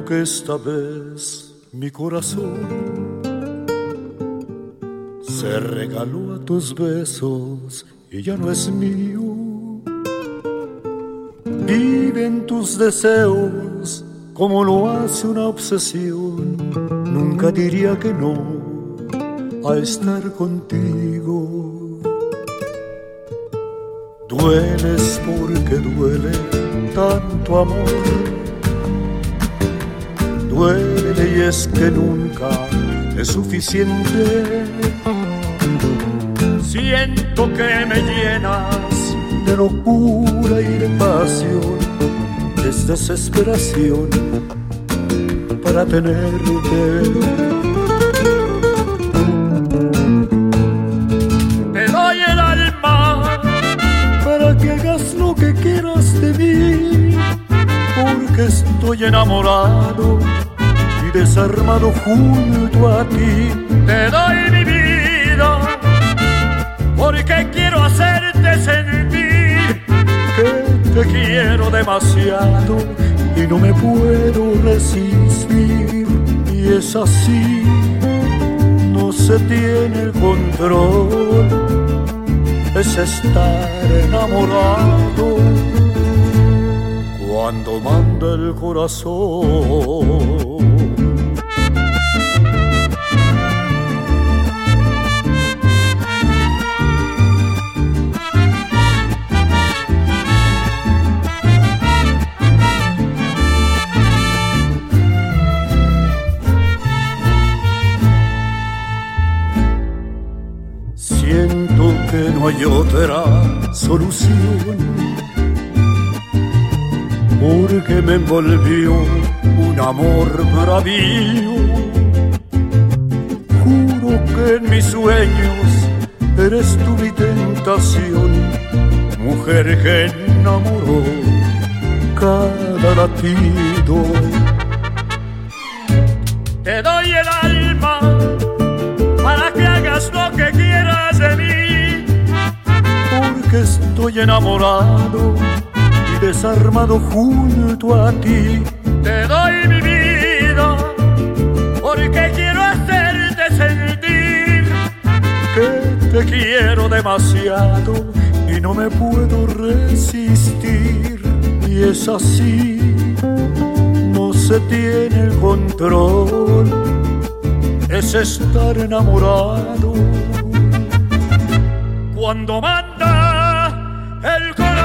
Siento que esta vez mi corazón se regaló a tus besos y ya no es mío. Vive en tus deseos como lo hace una obsesión. Nunca diría que no a estar contigo. Dueles porque duele tanto amor. Duele y es que nunca es suficiente. Siento que me llenas de locura y de pasión. Es desesperación para tenerte. Te doy el alma para que hagas lo que quieras de mí, porque estoy enamorado y desarmado junto a ti. Te doy mi vida porque quiero hacerte sentir que te quiero demasiado y no me puedo resistir. Y es así, no se tiene el control, es estar enamorado cuando manda el corazón. Siento que no hay otra solución, porque me envolvió un amor bravío. Juro que en mis sueños eres tú mi tentación, mujer que enamoró cada latido. Te doy el alma para que hagas lo que quieras de mí, porque estoy enamorado y desarmado junto a ti. Te doy mi vida porque quiero hacerte sentir que te quiero demasiado y no me puedo resistir. Y es así, no se tiene el control, es estar enamorado cuando manda el corazón.